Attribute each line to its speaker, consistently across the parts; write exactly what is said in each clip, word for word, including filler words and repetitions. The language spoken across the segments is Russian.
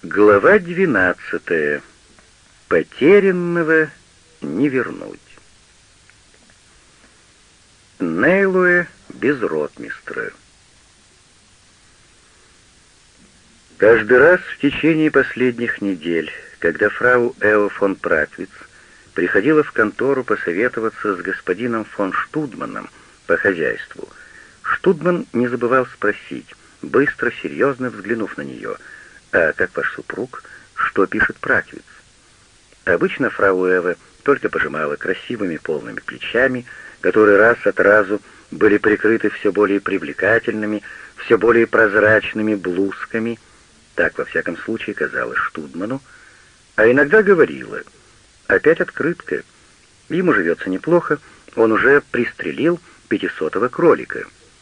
Speaker 1: Глава двенадцатая. Потерянного не вернуть. Нейлуэ без ротмистра. Каждый раз в течение последних недель, когда фрау Эо фон Праквиц приходила в контору посоветоваться с господином фон Штудманом по хозяйству, Штудман не забывал спросить, быстро, серьезно взглянув на нее: «А как ваш супруг? Что пишет Праквиц?» Обычно фрау Эва только пожимала красивыми полными плечами, которые раз от разу были прикрыты все более привлекательными, все более прозрачными блузками, так во всяком случае казалось Штудману, а иногда говорила: «Опять открытка. Ему живется неплохо, он уже пристрелил пятисотого кролика».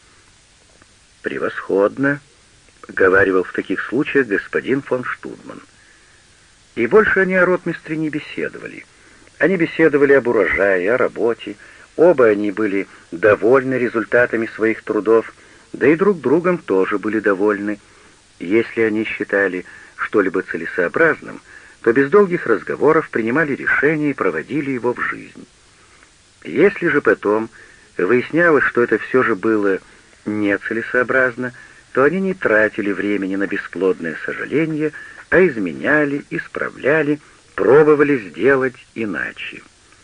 Speaker 1: «Превосходно», — говаривал в таких случаях господин фон Штудман. И больше они о ротмистре не беседовали. Они беседовали об урожае, о работе. Оба они были довольны результатами своих трудов, да и друг другом тоже были довольны. Если они считали что-либо целесообразным, то без долгих разговоров принимали решение и проводили его в жизнь. Если же потом выяснялось, что это все же было нецелесообразно, то они не тратили времени на бесплодное сожаление, а изменяли, исправляли, пробовали сделать иначе.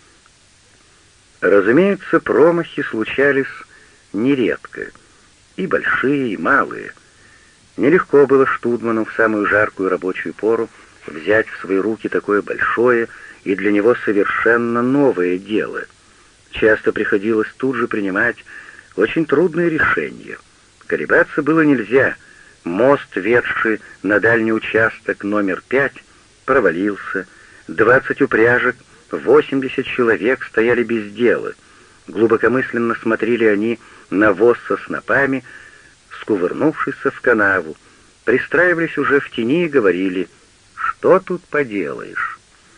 Speaker 1: Разумеется, промахи случались нередко, и большие, и малые. Нелегко было Штудману в самую жаркую рабочую пору взять в свои руки такое большое и для него совершенно новое дело. Часто приходилось тут же принимать очень трудные решения. Колебаться было нельзя. Мост, ведший на дальний участок номер пять, провалился. Двадцать упряжек, восемьдесят человек стояли без дела. Глубокомысленно смотрели они на воз со снопами, скувырнувшийся в канаву, пристраивались уже в тени и говорили: «Что тут поделаешь?»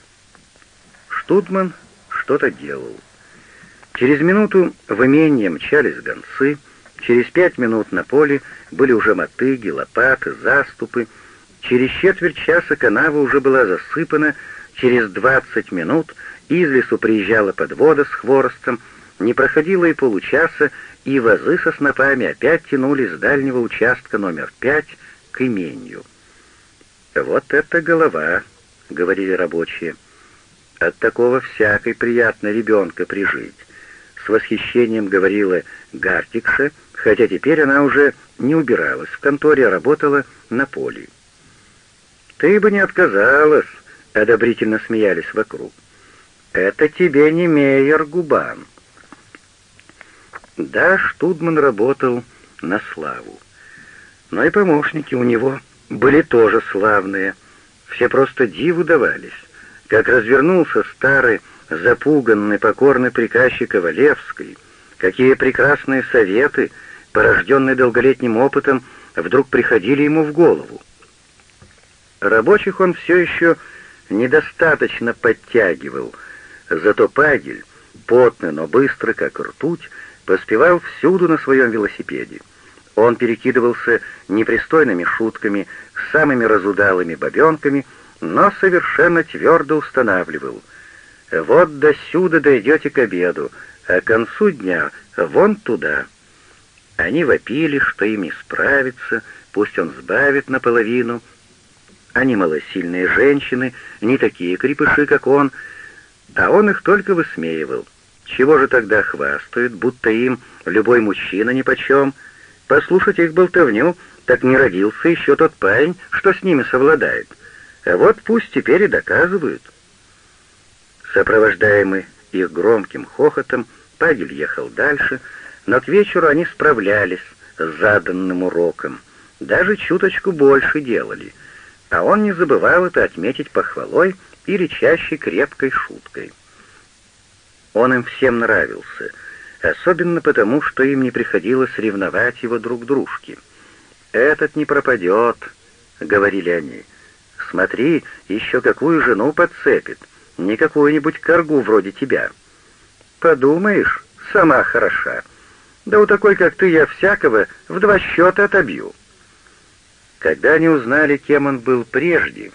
Speaker 1: Штудман что-то делал. Через минуту в имении мчались гонцы, через пять минут на поле были уже мотыги, лопаты, заступы, через четверть часа канава уже была засыпана, через двадцать минут из лесу приезжала подвода с хворостом, не проходило и получаса, и возы со снопами опять тянули с дальнего участка номер пять к имению. «Вот это голова», — говорили рабочие. «От такого всякой приятно ребенка прижить», — с восхищением говорила Гартикша, хотя теперь она уже не убиралась в конторе, а работала на поле. «Ты бы не отказалась», — одобрительно смеялись вокруг. «Это тебе не Мейер Губан». Да, Штудман работал на славу. Но и помощники у него были тоже славные. Все просто диву давались. Как развернулся старый, запуганный, покорный приказчик Ковалевский, какие прекрасные советы, порожденные долголетним опытом, вдруг приходили ему в голову. Рабочих он все еще недостаточно подтягивал, зато Пагель, потный, но быстрый, как ртуть, поспевал всюду на своем велосипеде. Он перекидывался непристойными шутками с самыми разудалыми бабенками, но совершенно твердо устанавливал: «Вот досюда дойдете к обеду, а к концу дня вон туда». Они вопили, что им не справиться, пусть он сбавит наполовину. Они малосильные женщины, не такие крепыши, как он, а он их только высмеивал. Чего же тогда хвастают, будто им любой мужчина нипочем? Послушать их болтовню, так не родился еще тот парень, что с ними совладает. А вот пусть теперь и доказывают. Сопровождаемый их громким хохотом, Пагель ехал дальше, но к вечеру они справлялись с заданным уроком, даже чуточку больше делали, а он не забывал это отметить похвалой или чаще крепкой шуткой. Он им всем нравился, особенно потому, что им не приходилось ревновать его друг дружке. «Этот не пропадет», — говорили они. «Смотри, еще какую жену подцепит, не какую-нибудь коргу вроде тебя. Подумаешь, сама хороша. Да у такой, как ты, я всякого в два счета отобью». Когда они узнали, кем он был прежде,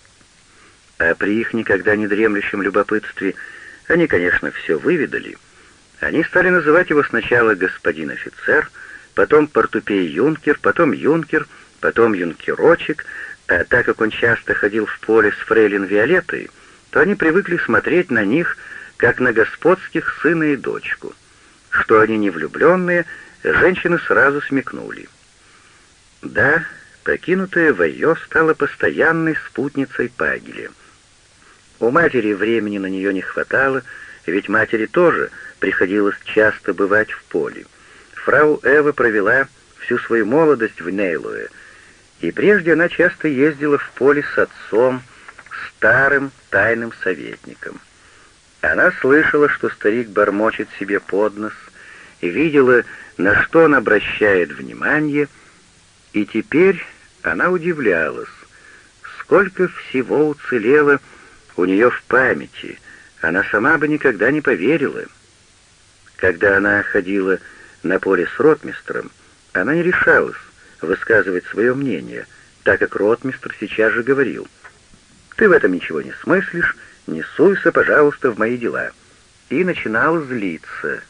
Speaker 1: а при их никогда не дремлющем любопытстве они, конечно, все выведали, они стали называть его сначала господин офицер, потом портупей-юнкер, потом юнкер, потом юнкерочек, а так как он часто ходил в поле с фрейлин Виолеттой, то они привыкли смотреть на них, как на господских сына и дочку. Что они не влюбленные, женщины сразу смекнули. Да, покинутая Вайо стала постоянной спутницей Пагеля. У матери времени на нее не хватало, ведь матери тоже приходилось часто бывать в поле. Фрау Эва провела всю свою молодость в Нейлуэ, и прежде она часто ездила в поле с отцом, старым тайным советником. Она слышала, что старик бормочет себе под нос, и видела, на что он обращает внимание, и теперь она удивлялась, сколько всего уцелело у нее в памяти, она сама бы никогда не поверила. Когда она ходила на поле с ротмистром, она не решалась высказывать свое мнение, так как ротмистр сейчас же говорил: «Ты в этом ничего не смыслишь, не суйся, пожалуйста, в мои дела», и начинал злиться.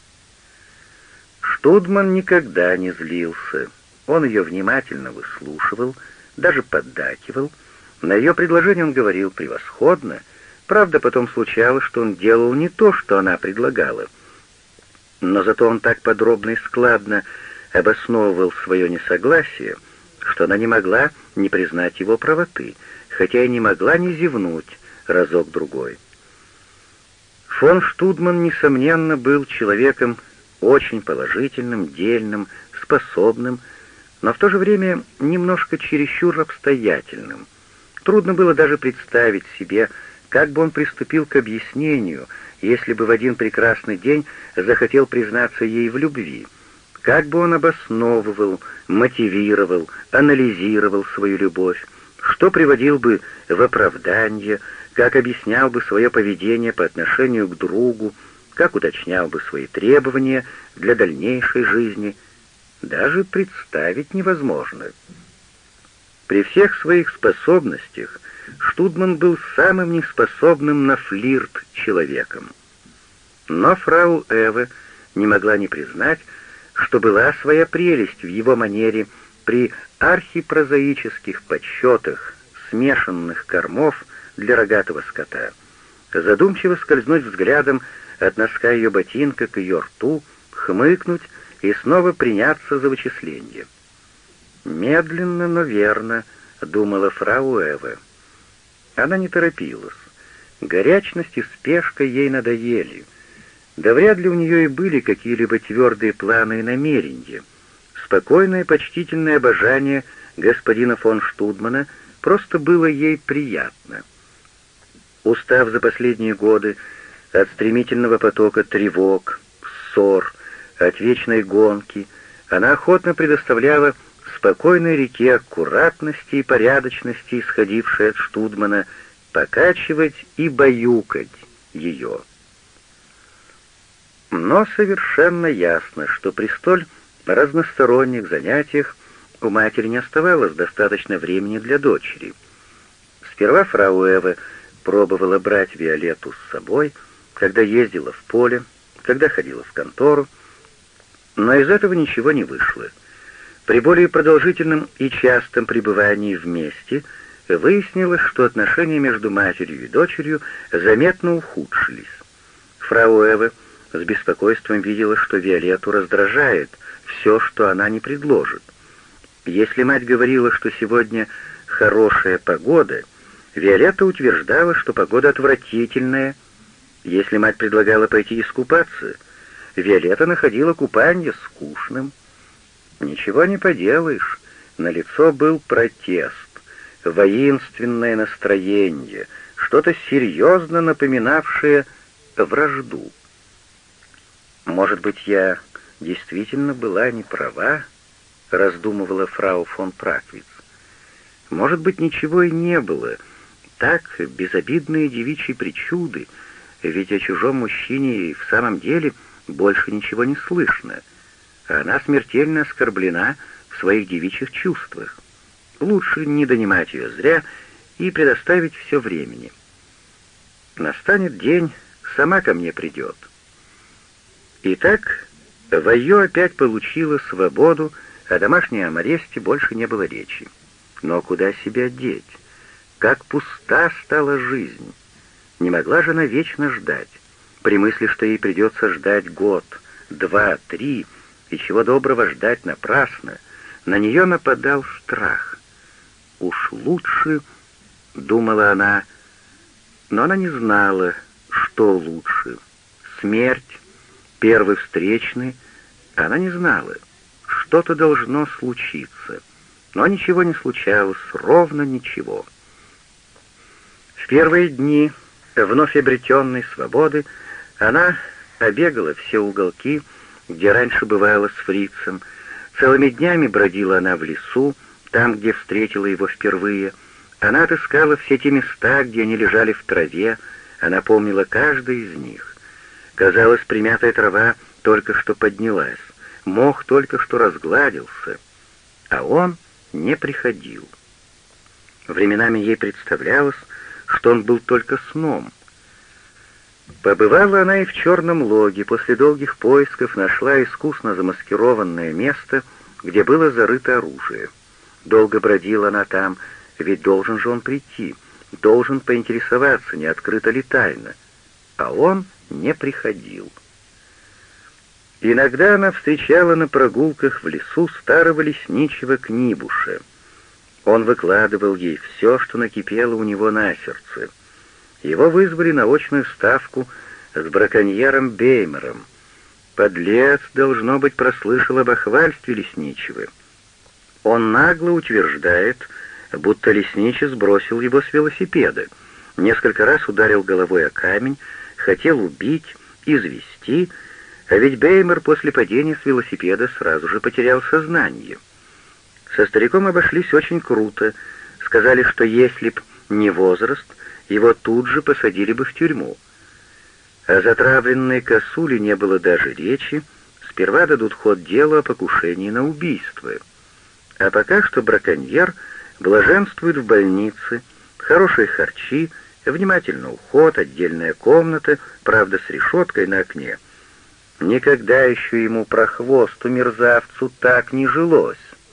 Speaker 1: Штудман никогда не злился. Он ее внимательно выслушивал, даже поддакивал. На ее предложение он говорил превосходно. Правда, потом случалось, что он делал не то, что она предлагала. Но зато он так подробно и складно обосновывал свое несогласие, что она не могла не признать его правоты, хотя и не могла не зевнуть разок-другой. Фон Штудман, несомненно, был человеком очень положительным, дельным, способным, но в то же время немножко чересчур обстоятельным. Трудно было даже представить себе, как бы он приступил к объяснению, если бы в один прекрасный день захотел признаться ей в любви, как бы он обосновывал, мотивировал, анализировал свою любовь, что приводил бы в оправдание, как объяснял бы свое поведение по отношению к другу, как уточнял бы свои требования для дальнейшей жизни, даже представить невозможно. При всех своих способностях Штудман был самым неспособным на флирт человеком. Но фрау Эва не могла не признать, что была своя прелесть в его манере при архипрозаических подсчетах смешанных кормов для рогатого скота, задумчиво скользнуть взглядом от носка ее ботинка к ее рту, хмыкнуть и снова приняться за вычисление. «Медленно, но верно», — думала фрау Эва. Она не торопилась. Горячность и спешка ей надоели. Да вряд ли у нее и были какие-либо твердые планы и намерения. Спокойное почтительное обожание господина фон Штудмана просто было ей приятно. Устав за последние годы от стремительного потока тревог, ссор, от вечной гонки, она охотно предоставляла спокойной реке аккуратности и порядочности, исходившей от Штудмана, покачивать и баюкать ее. Но совершенно ясно, что при столь разносторонних занятиях у матери не оставалось достаточно времени для дочери. Сперва фрау Эва пробовала брать Виолетту с собой, когда ездила в поле, когда ходила в контору, но из этого ничего не вышло. При более продолжительном и частом пребывании вместе выяснилось, что отношения между матерью и дочерью заметно ухудшились. Фрау Эва с беспокойством видела, что Виолетту раздражает все, что она не предложит. Если мать говорила, что сегодня хорошая погода, Виолетта утверждала, что погода отвратительная. Если мать предлагала пойти искупаться, Виолетта находила купание скучным. Ничего не поделаешь, на лицо был протест, воинственное настроение, что-то серьезно напоминавшее вражду. «Может быть, я действительно была не права?» — раздумывала фрау фон Праквиц. «Может быть, ничего и не было. Так, безобидные девичьи причуды, ведь о чужом мужчине и в самом деле больше ничего не слышно. А она смертельно оскорблена в своих девичьих чувствах. Лучше не донимать ее зря и предоставить все времени. Настанет день, сама ко мне придет. Итак, Вайо опять получила свободу, о домашнем аресте больше не было речи. Но куда себя деть? Как пуста стала жизнь! Не могла же она вечно ждать. При мысли, что ей придется ждать год, два, три, и чего доброго ждать напрасно, на нее нападал страх. «Уж лучше», — думала она, но она не знала, что лучше. Смерть, первый встречный, она не знала. Что-то должно случиться, но ничего не случалось, ровно ничего. В первые дни вновь обретенной свободы она обегала все уголки, где раньше бывала с фрицем. Целыми днями бродила она в лесу, там, где встретила его впервые. Она отыскала все те места, где они лежали в траве, она помнила каждый из них. Казалось, примятая трава только что поднялась, мох только что разгладился, а он не приходил. Временами ей представлялось, что он был только сном. Побывала она и в черном логе, после долгих поисков нашла искусно замаскированное место, где было зарыто оружие. Долго бродила она там, ведь должен же он прийти, должен поинтересоваться, не открыто ли тайна, а он не приходил. Иногда она встречала на прогулках в лесу старого лесничего Книбуша. Он выкладывал ей все, что накипело у него на сердце. Его вызвали на очную ставку с браконьером Беймером. Подлец, должно быть, прослышал об охвальстве лесничего. Он нагло утверждает, будто лесничий сбросил его с велосипеда, несколько раз ударил головой о камень, хотел убить, извести, а ведь Беймер после падения с велосипеда сразу же потерял сознание. Со стариком обошлись очень круто, сказали, что если б не возраст, его тут же посадили бы в тюрьму. О затравленной косуле не было даже речи, сперва дадут ход делу о покушении на убийство. А пока что браконьер блаженствует в больнице, хорошие харчи, внимательный уход, отдельная комната, правда с решеткой на окне. Никогда еще ему прохвосту мерзавцу так не жилось.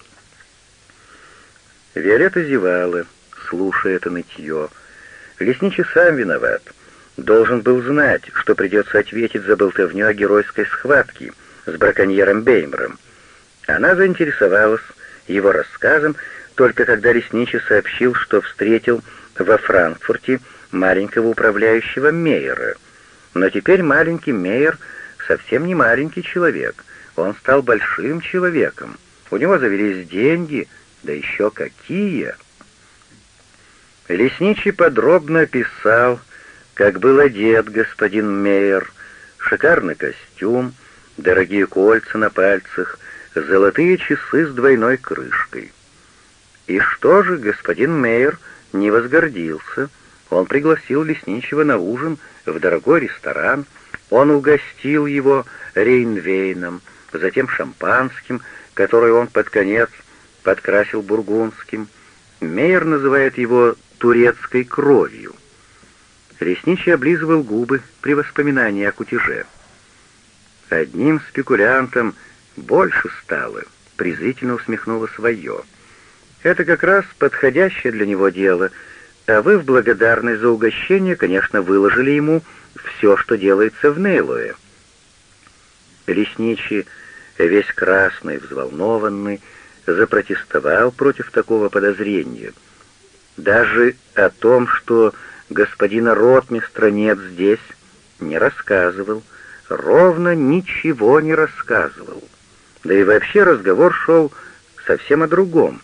Speaker 1: Виолетта зевала, слушая это нытье. Лесничий сам виноват. Должен был знать, что придется ответить за болтовню о геройской схватке с браконьером Беймером. Она заинтересовалась его рассказом только когда лесничий сообщил, что встретил во Франкфурте маленького управляющего Мейера. Но теперь маленький Мейер совсем не маленький человек. Он стал большим человеком. У него завелись деньги, да еще какие! Лесничий подробно описал, как был одет господин Мейер: шикарный костюм, дорогие кольца на пальцах, золотые часы с двойной крышкой. И что же, господин Мейер не возгордился. Он пригласил лесничего на ужин в дорогой ресторан, он угостил его рейнвейном, затем шампанским, который он под конец подкрасил бургундским. Мейер называет его турецкой кровью. Лесничий облизывал губы при воспоминании о кутеже. «Одним спекулянтом больше стало», — презрительно усмехнулась Вайо. «Это как раз подходящее для него дело, а вы в благодарность за угощение, конечно, выложили ему все, что делается в Нейлое». Лесничий, весь красный, взволнованный, запротестовал против такого подозрения. Даже о том, что господина ротмистра нет здесь, не рассказывал, ровно ничего не рассказывал. Да и вообще разговор шел совсем о другом.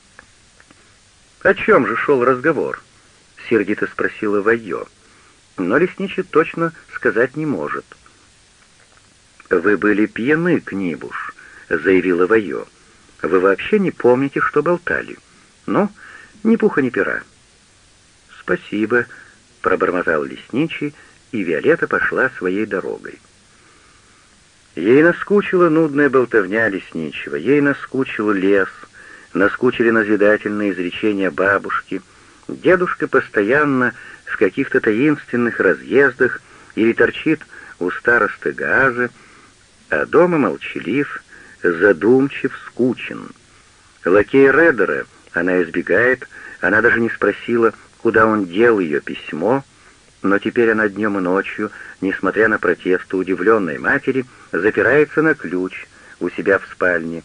Speaker 1: «О чем же шел разговор?» — сердито спросила Вайо. Но лесничий точно сказать не может. «Вы были пьяны, Книбуш», — заявила Вайо. «Вы вообще не помните, что болтали. Ну, ни пуха, ни пера». «Спасибо», — пробормотал лесничий, и Виолетта пошла своей дорогой. Ей наскучила нудная болтовня лесничего, ей наскучил лес, наскучили назидательные изречения бабушки, дедушка постоянно в каких-то таинственных разъездах или торчит у старосты Газа, а дома молчалив, задумчив, скучен. Лакей Реддера она избегает, она даже не спросила, куда он дел ее письмо, но теперь она днем и ночью, несмотря на протесты удивленной матери, запирается на ключ у себя в спальне.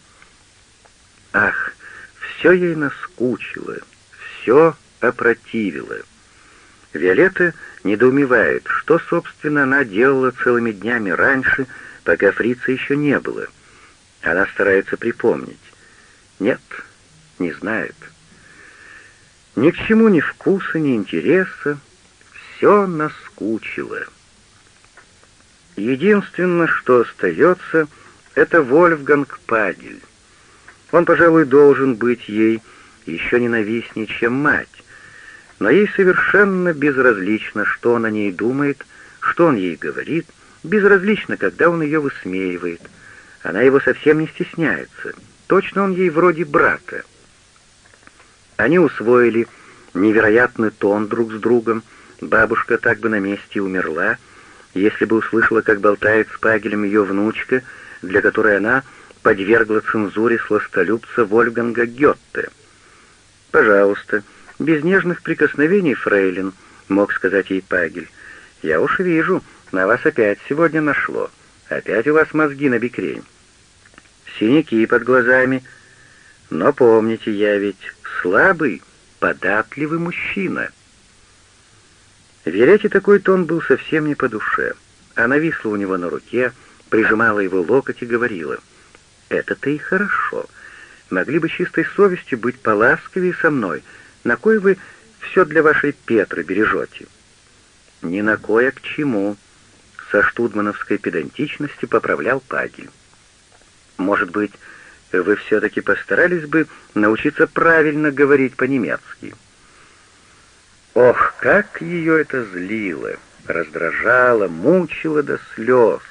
Speaker 1: Ах, все ей наскучило, все опротивило. Виолетта недоумевает, что, собственно, она делала целыми днями раньше, пока фрица еще не было. Она старается припомнить. Нет, не знает. Ни к чему ни вкуса, ни интереса. Все наскучило. Единственное, что остается, это Вольфганг Пагель. Он, пожалуй, должен быть ей еще ненавистнее, чем мать. Но ей совершенно безразлично, что он о ней думает, что он ей говорит, безразлично, когда он ее высмеивает. Она его совсем не стесняется. Точно он ей вроде брата. Они усвоили невероятный тон друг с другом. Бабушка так бы на месте умерла, если бы услышала, как болтает с Пагелем ее внучка, для которой она подвергла цензуре сластолюбца Вольфганга Гёте. «Пожалуйста, без нежных прикосновений, фрейлин», — мог сказать ей Пагель. «Я уж вижу, на вас опять сегодня нашло. Опять у вас мозги на бекрень. Синяки под глазами. Но помните, я ведь слабый, податливый мужчина». Виолетте такой тон был совсем не по душе. Она висла у него на руке, прижимала его локоть и говорила: «Это-то и хорошо. Могли бы чистой совестью быть поласковее со мной. На кой вы все для вашей Петры бережете?» «Ни на кое к чему», — со штудмановской педантичностью поправлял Пагель. «Может быть, вы все-таки постарались бы научиться правильно говорить по-немецки?» Ох, как ее это злило, раздражало, мучило до слез.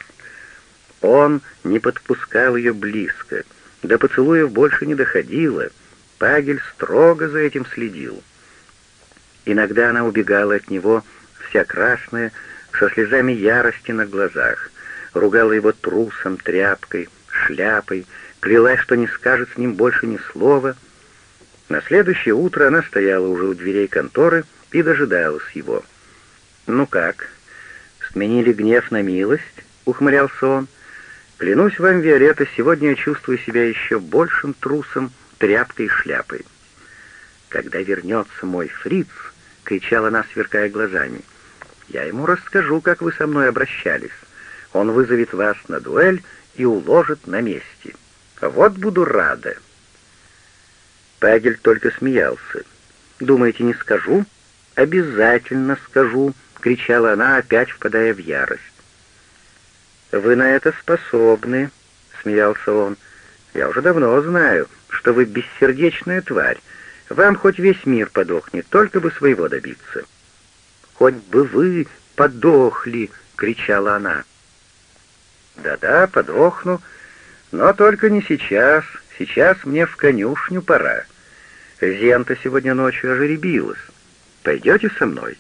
Speaker 1: Он не подпускал ее близко, до поцелуев больше не доходило. Пагель строго за этим следил. Иногда она убегала от него, вся красная, со слезами ярости на глазах, ругала его трусом, тряпкой, шляпой, клялась, что не скажет с ним больше ни слова. На следующее утро она стояла уже у дверей конторы и дожидалась его. «Ну как, сменили гнев на милость?» — ухмылялся он. «Клянусь вам, Виолетта, сегодня я чувствую себя еще большим трусом, тряпкой и шляпой». «Когда вернется мой фриц», — кричала она, сверкая глазами, — «я ему расскажу, как вы со мной обращались. Он вызовет вас на дуэль и уложит на месте. Вот буду рада». Пагель только смеялся. «Думаете, не скажу?» «Обязательно скажу», — кричала она, опять впадая в ярость. «Вы на это способны», — смеялся он. «Я уже давно знаю, что вы бессердечная тварь. Вам хоть весь мир подохнет, только бы своего добиться». «Хоть бы вы подохли», — кричала она. «Да-да, подохну, но только не сейчас. Сейчас мне в конюшню пора. Зента сегодня ночью ожеребилась. Пойдете со мной?»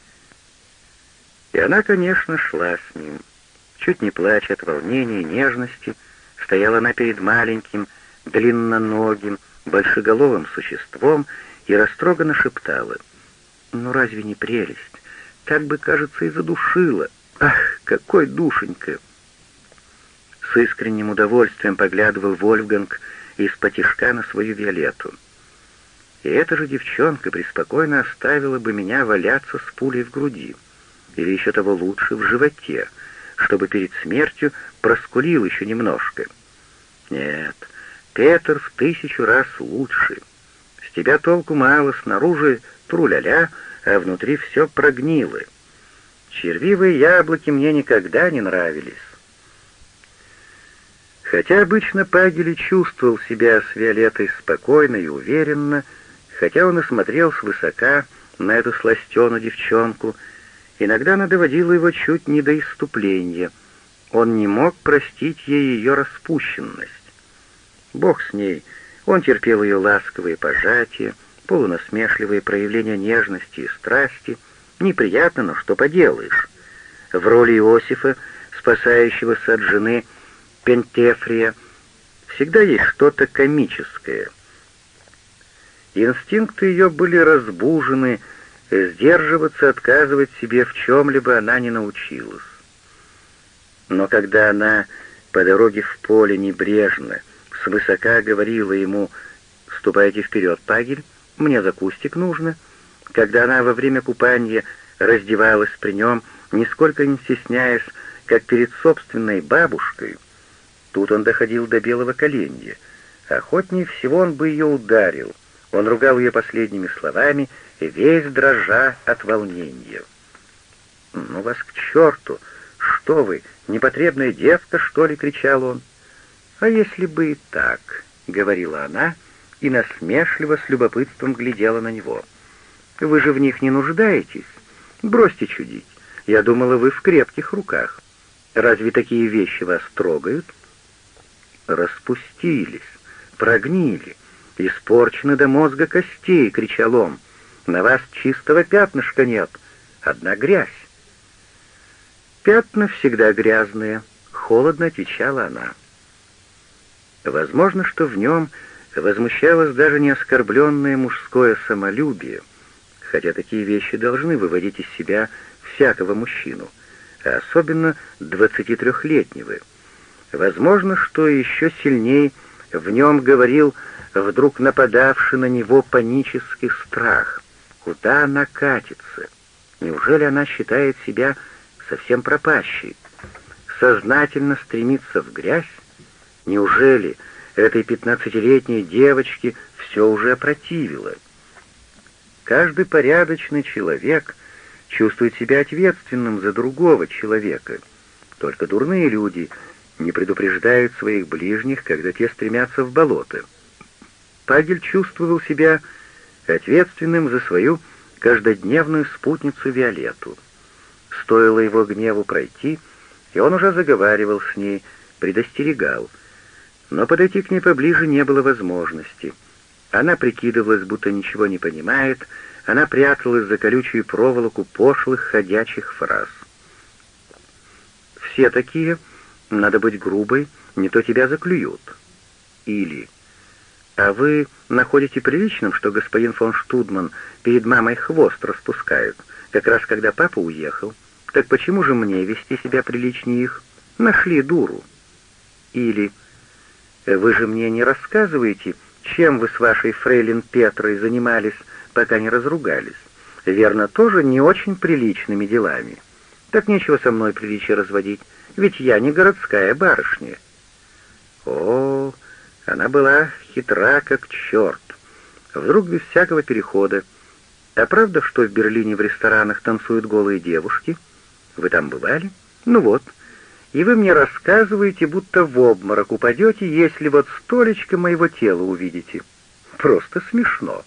Speaker 1: И она, конечно, шла с ним. Чуть не плача от волнения и нежности, стояла она перед маленьким, длинноногим, большеголовым существом и растроганно шептала: «Ну разве не прелесть? Как бы, кажется, и задушила. Ах, какой душенька!» С искренним удовольствием поглядывал Вольфганг из-потишка на свою Виолетту. И эта же девчонка преспокойно оставила бы меня валяться с пулей в груди, или еще того лучше, в животе, чтобы перед смертью проскулил еще немножко. Нет, Петр в тысячу раз лучше. С тебя толку мало, снаружи тру-ля-ля, а внутри все прогнило. Червивые яблоки мне никогда не нравились. Хотя обычно Пагель чувствовал себя с Виолеттой спокойно и уверенно, хотя он и смотрел свысока на эту сластеную девчонку, иногда она доводила его чуть не до исступления. Он не мог простить ей ее распущенность. Бог с ней, Он терпел ее ласковые пожатия, полунасмешливые проявления нежности и страсти. Неприятно, но что поделаешь. В роли Иосифа, спасающегося от жены Пентефрия, всегда есть что-то комическое. Инстинкты ее были разбужены, сдерживаться, отказывать себе в чем-либо она не научилась. Но когда она по дороге в поле небрежно, свысока говорила ему: «Ступайте вперед, Пагель, мне за кустик нужно», когда она во время купания раздевалась при нем, нисколько не стесняясь, как перед собственной бабушкой, тут он доходил до белого коленя. Охотнее всего он бы ее ударил. Он ругал ее последними словами, весь дрожа от волнения. «Ну вас к черту! Что вы, непотребная девка, что ли?» — кричал он. «А если бы и так?» — говорила она, и насмешливо с любопытством глядела на него. «Вы же в них не нуждаетесь? Бросьте чудить. Я думала, вы в крепких руках. Разве такие вещи вас трогают?» «Распустились, прогнили, испорчены до мозга костей!» — кричал он. «На вас чистого пятнышка нет, одна грязь». «Пятна всегда грязные», — холодно отвечала она. Возможно, что в нем возмущалось даже не оскорбленное мужское самолюбие, хотя такие вещи должны выводить из себя всякого мужчину, а особенно двадцатитрехлетнего. Возможно, что еще сильнее в нем говорил вдруг нападавший на него панический страх. Куда она катится? Неужели она считает себя совсем пропащей? Сознательно стремится в грязь? Неужели этой пятнадцатилетней девочке все уже опротивило? Каждый порядочный человек чувствует себя ответственным за другого человека. Только дурные люди не предупреждают своих ближних, когда те стремятся в болото. Пагель чувствовал себя ответственным за свою каждодневную спутницу Виолетту. Стоило его гневу пройти, и он уже заговаривал с ней, предостерегал. Но подойти к ней поближе не было возможности. Она прикидывалась, будто ничего не понимает, она пряталась за колючую проволоку пошлых ходячих фраз. «Все такие, надо быть грубой, не то тебя заклюют». Или: «А вы находите приличным, что господин фон Штудман перед мамой хвост распускает, как раз когда папа уехал? Так почему же мне вести себя приличнее их? Нашли дуру». Или: «Вы же мне не рассказываете, чем вы с вашей фрейлин Петрой занимались, пока не разругались? Верно, тоже не очень приличными делами. Так нечего со мной приличия разводить, ведь я не городская барышня». О, она была хитра как черт. Вдруг без всякого перехода: «А правда, что в Берлине в ресторанах танцуют голые девушки? Вы там бывали? Ну вот. И вы мне рассказываете, будто в обморок упадете, если вот столечко моего тела увидите. Просто смешно».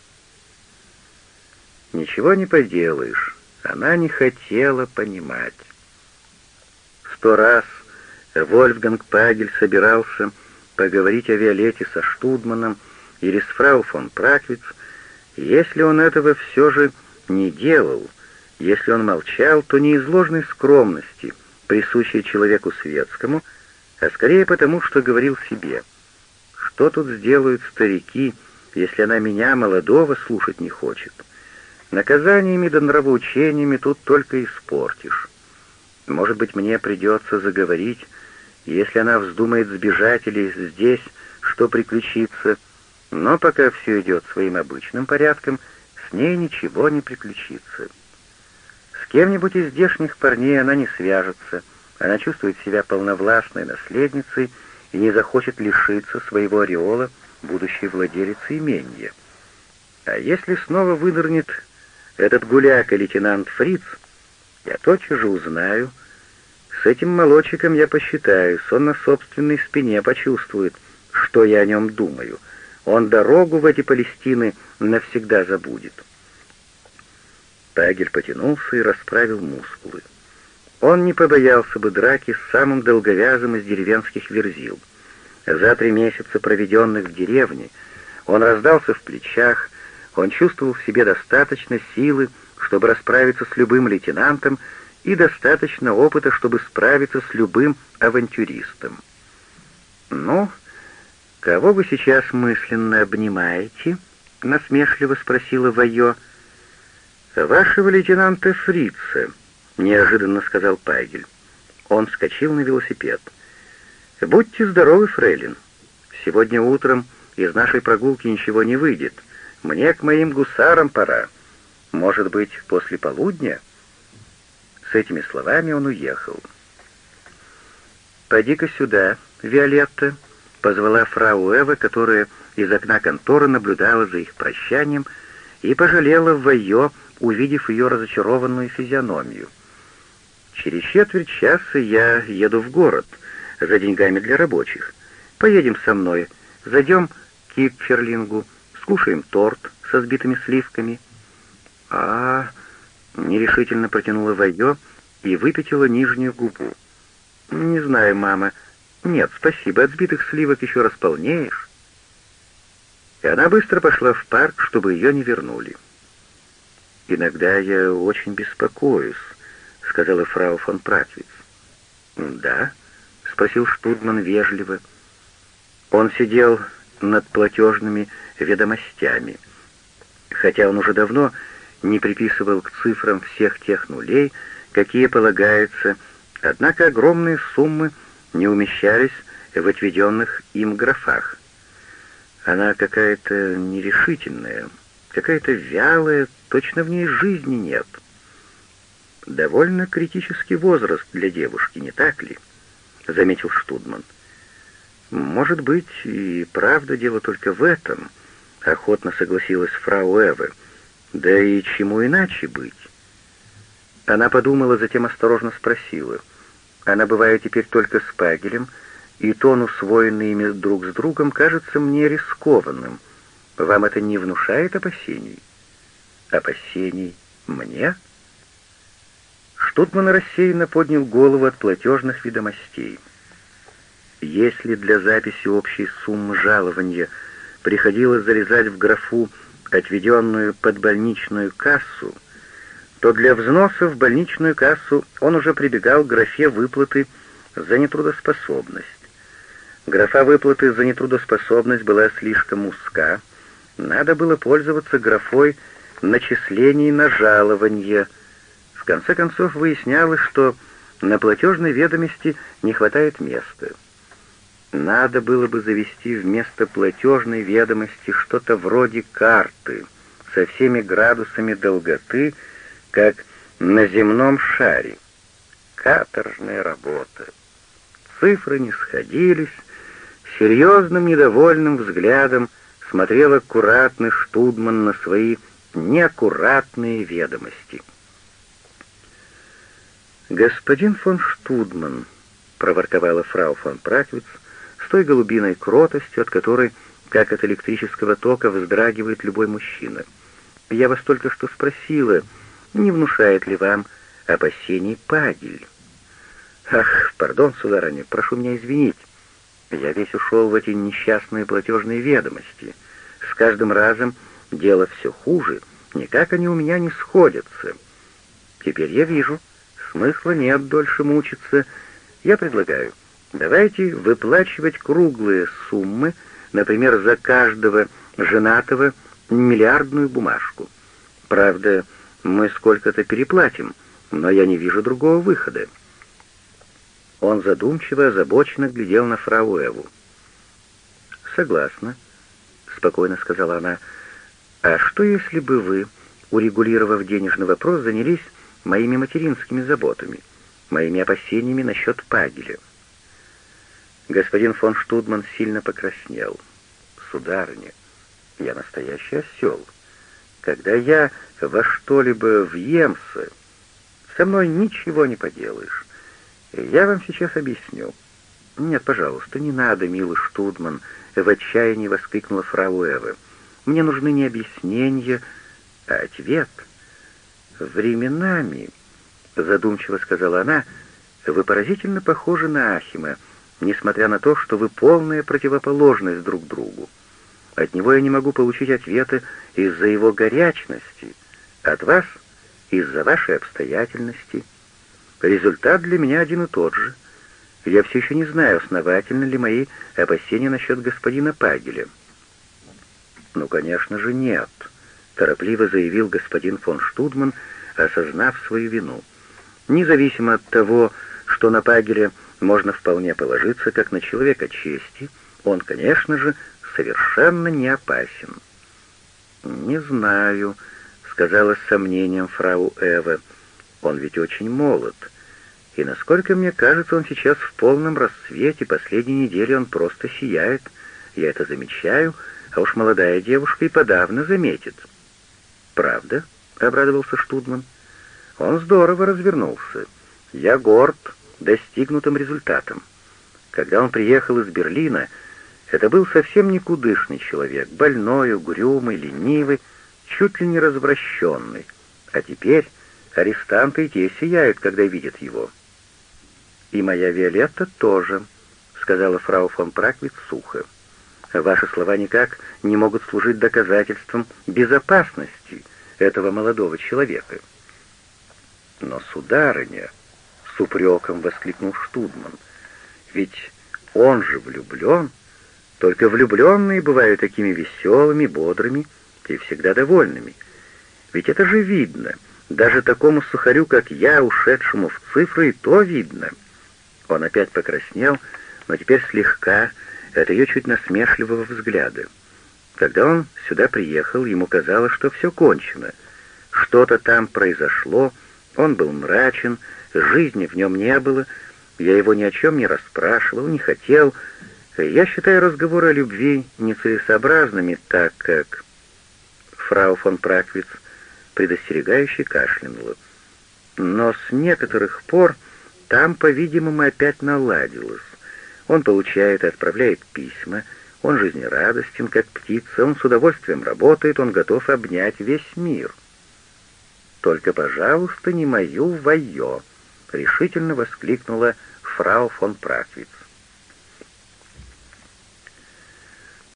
Speaker 1: Ничего не поделаешь, она не хотела понимать. Сто раз Вольфганг Пагель собирался поговорить о Виолетте со Штудманом или с фрау фон Праквиц. Если он этого все же не делал, если он молчал, то не из ложной скромности, присущей человеку светскому, а скорее потому, что говорил себе: «Что тут сделают старики, если она меня, молодого, слушать не хочет? Наказаниями да нравоучениями тут только испортишь. Может быть, мне придется заговорить, если она вздумает сбежать или здесь, что приключится, но пока все идет своим обычным порядком, с ней ничего не приключится. С кем-нибудь из здешних парней она не свяжется, она чувствует себя полновластной наследницей и не захочет лишиться своего ореола будущей владелицы имения. А если снова вынырнет этот гуляка лейтенант Фриц, я тотчас же узнаю. С этим молодчиком я посчитаюсь, он на собственной спине почувствует, что я о нем думаю. Он дорогу в эти Палестины навсегда забудет». Пагель потянулся и расправил мускулы. Он не побоялся бы драки с самым долговязым из деревенских верзил. За три месяца, проведенных в деревне, он раздался в плечах, он чувствовал в себе достаточно силы, чтобы расправиться с любым лейтенантом, и достаточно опыта, чтобы справиться с любым авантюристом. «Ну, кого вы сейчас мысленно обнимаете?» — насмешливо спросила Вайо. «Вашего лейтенанта Фрица», — неожиданно сказал Пагель. Он вскочил на велосипед. «Будьте здоровы, фрейлин. Сегодня утром из нашей прогулки ничего не выйдет. Мне к моим гусарам пора. Может быть, после полудня?» С этими словами он уехал. «Поди-ка сюда, Виолетта», — позвала фрау Эва, которая из окна конторы наблюдала за их прощанием и пожалела Вайо, увидев ее разочарованную физиономию. «Через четверть часа я еду в город за деньгами для рабочих. Поедем со мной, зайдем к Кипферлингу, скушаем торт со сбитыми сливками». «А-а-а», нерешительно протянула Вайо и выпятила нижнюю губу. «Не знаю, мама. Нет, спасибо, от сбитых сливок еще располнеешь». И она быстро пошла в парк, чтобы ее не вернули. «Иногда я очень беспокоюсь», — сказала фрау фон Праквиц. «Да?» — спросил Штудман вежливо. Он сидел над платежными ведомостями. Хотя он уже давно не приписывал к цифрам всех тех нулей, какие полагаются, однако огромные суммы не умещались в отведенных им графах. Она какая-то нерешительная, какая-то вялая, точно в ней жизни нет. «Довольно критический возраст для девушки, не так ли?» — заметил Штудман. «Может быть, и правда дело только в этом», — охотно согласилась фрау Эва. «Да и чему иначе быть?» Она подумала, затем осторожно спросила. «Она бывает теперь только с Пагелем, и тон, усвоенный ими друг с другом, кажется мне рискованным. Вам это не внушает опасений?» «Опасений мне?» Штудман рассеянно поднял голову от платежных ведомостей. Если для записи общей суммы жалования приходилось залезать в графу, отведенную под больничную кассу, то для взноса в больничную кассу он уже прибегал к графе выплаты за нетрудоспособность. Графа выплаты за нетрудоспособность была слишком узка, надо было пользоваться графой начислений на жалование. В конце концов выяснялось, что на платежной ведомости не хватает места. Надо было бы завести вместо платежной ведомости что-то вроде карты со всеми градусами долготы, как на земном шаре. Каторжная работа. Цифры не сходились. Серьезным недовольным взглядом смотрел аккуратный Штудман на свои неаккуратные ведомости. «Господин фон Штудман», — проворковала фрау фон Праквиц с той голубиной кротостью, от которой, как от электрического тока, вздрагивает любой мужчина, «я вас только что спросила, не внушает ли вам опасений Пагель?» «Ах, пардон, сударыня, прошу меня извинить. Я весь ушел в эти несчастные платежные ведомости. С каждым разом дело все хуже, никак они у меня не сходятся. Теперь я вижу, смысла нет дольше мучиться. Я предлагаю, давайте выплачивать круглые суммы, например, за каждого женатого миллиардную бумажку. Правда, мы сколько-то переплатим, но я не вижу другого выхода». Он задумчиво, озабоченно глядел на фрау Эву. «Согласна», — спокойно сказала она. «А что, если бы вы, урегулировав денежный вопрос, занялись моими материнскими заботами, моими опасениями насчет Пагеля?» Господин фон Штудман сильно покраснел. «Сударыня, я настоящий осел. Когда я во что-либо въемся, со мной ничего не поделаешь. Я вам сейчас объясню». «Нет, пожалуйста, не надо, милый Штудман», — в отчаянии воскликнула фрау Эва. «Мне нужны не объяснения, а ответ». «Временами», — задумчиво сказала она, — «вы поразительно похожи на Ахима, несмотря на то, что вы полная противоположность друг другу. От него я не могу получить ответа из-за его горячности, от вас из-за вашей обстоятельности. Результат для меня один и тот же. Я все еще не знаю, основательны ли мои опасения насчет господина Пагеля». «Ну, конечно же, нет», — торопливо заявил господин фон Штудман, осознав свою вину. «Независимо от того, что на Пагеля можно вполне положиться, как на человека чести, он, конечно же, совершенно не опасен». «Не знаю», — сказала с сомнением фрау Эва, — «он ведь очень молод. И, насколько мне кажется, он сейчас в полном расцвете, последней недели он просто сияет. Я это замечаю, а уж молодая девушка и подавно заметит». «Правда?» — обрадовался Штудман. «Он здорово развернулся. Я горд достигнутым результатом. Когда он приехал из Берлина, это был совсем никудышный человек, больной, угрюмый, ленивый, чуть ли не развращенный. А теперь арестанты и те сияют, когда видят его». «И моя Виолетта тоже», — сказала фрау фон Праквиц сухо. «Ваши слова никак не могут служить доказательством безопасности этого молодого человека». «Но, сударыня», — с упреком воскликнул Штудман, — «ведь он же влюблен. Только влюбленные бывают такими веселыми, бодрыми и всегда довольными. Ведь это же видно. Даже такому сухарю, как я, ушедшему в цифры, и то видно». Он опять покраснел, но теперь слегка, от ее чуть насмешливого взгляда. Когда он сюда приехал, ему казалось, что все кончено. Что-то там произошло, он был мрачен, жизни в нем не было, я его ни о чем не расспрашивал, не хотел. Я считаю разговоры о любви нецелесообразными, так как... Фрау фон Праквиц предостерегающе кашлянула. Но с некоторых пор там, по-видимому, опять наладилось. Он получает и отправляет письма, он жизнерадостен, как птица, он с удовольствием работает, он готов обнять весь мир. «Только, пожалуйста, не мою войё!» — решительно воскликнула фрау фон Праквиц.